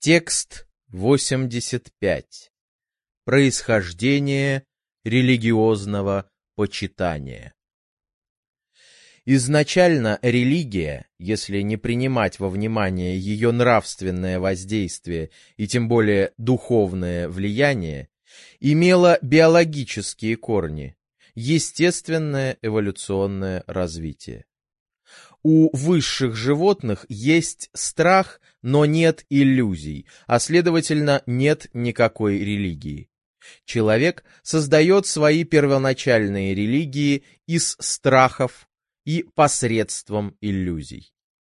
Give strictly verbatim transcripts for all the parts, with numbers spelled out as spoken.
Текст восемьдесят пять. Происхождение религиозного почитания. Изначально религия, если не принимать во внимание ее нравственное воздействие и тем более духовное влияние, имела биологические корни, естественное эволюционное развитие. У высших животных есть страх, но нет иллюзий, а следовательно нет никакой религии. Человек создает свои первоначальные религии из страхов и посредством иллюзий.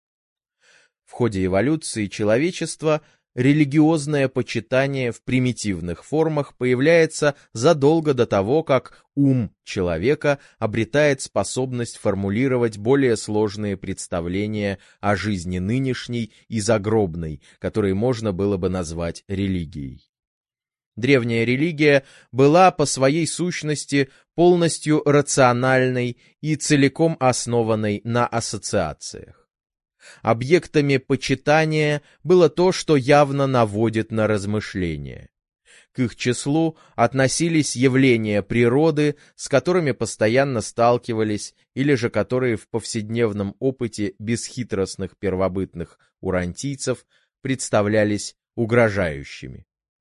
В ходе эволюции человечества религиозное почитание в примитивных формах появляется задолго до того, как ум человека обретает способность формулировать более сложные представления о жизни нынешней и загробной, которые можно было бы назвать религией. Древняя религия была по своей сущности полностью рациональной и целиком основанной на ассоциациях. Объектами почитания было то, что явно наводит на размышления. К их числу относились явления природы, с которыми постоянно сталкивались, или же которые в повседневном опыте бесхитростных первобытных урантийцев представлялись угрожающими.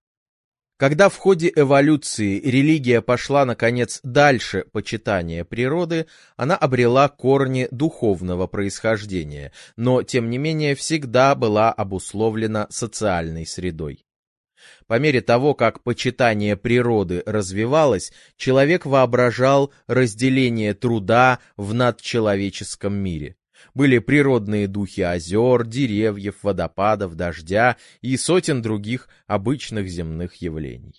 Когда в ходе эволюции религия пошла, наконец, дальше почитания природы, она обрела корни духовного происхождения, но, тем не менее, всегда была обусловлена социальной средой. По мере того, как почитание природы развивалось, человек воображал разделение труда в надчеловеческом мире. Были природные духи озер, деревьев, водопадов, дождя и сотен других обычных земных явлений.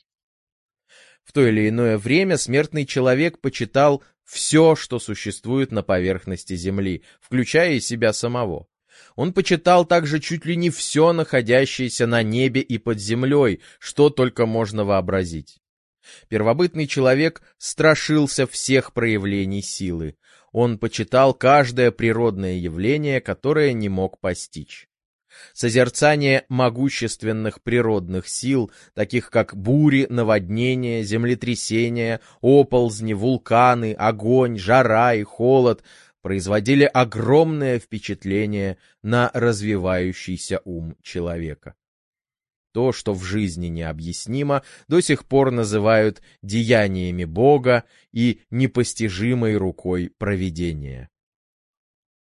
В то или иное время смертный человек почитал все, что существует на поверхности земли, включая и себя самого. Он почитал также чуть ли не все, находящееся на небе и под землей, что только можно вообразить. Первобытный человек страшился всех проявлений силы. Он почитал каждое природное явление, которое не мог постичь. Созерцание могущественных природных сил, таких как бури, наводнения, землетрясения, оползни, вулканы, огонь, жара и холод, производили огромное впечатление на развивающийся ум человека. То, что в жизни необъяснимо, до сих пор называют деяниями Бога и непостижимой рукой провидения.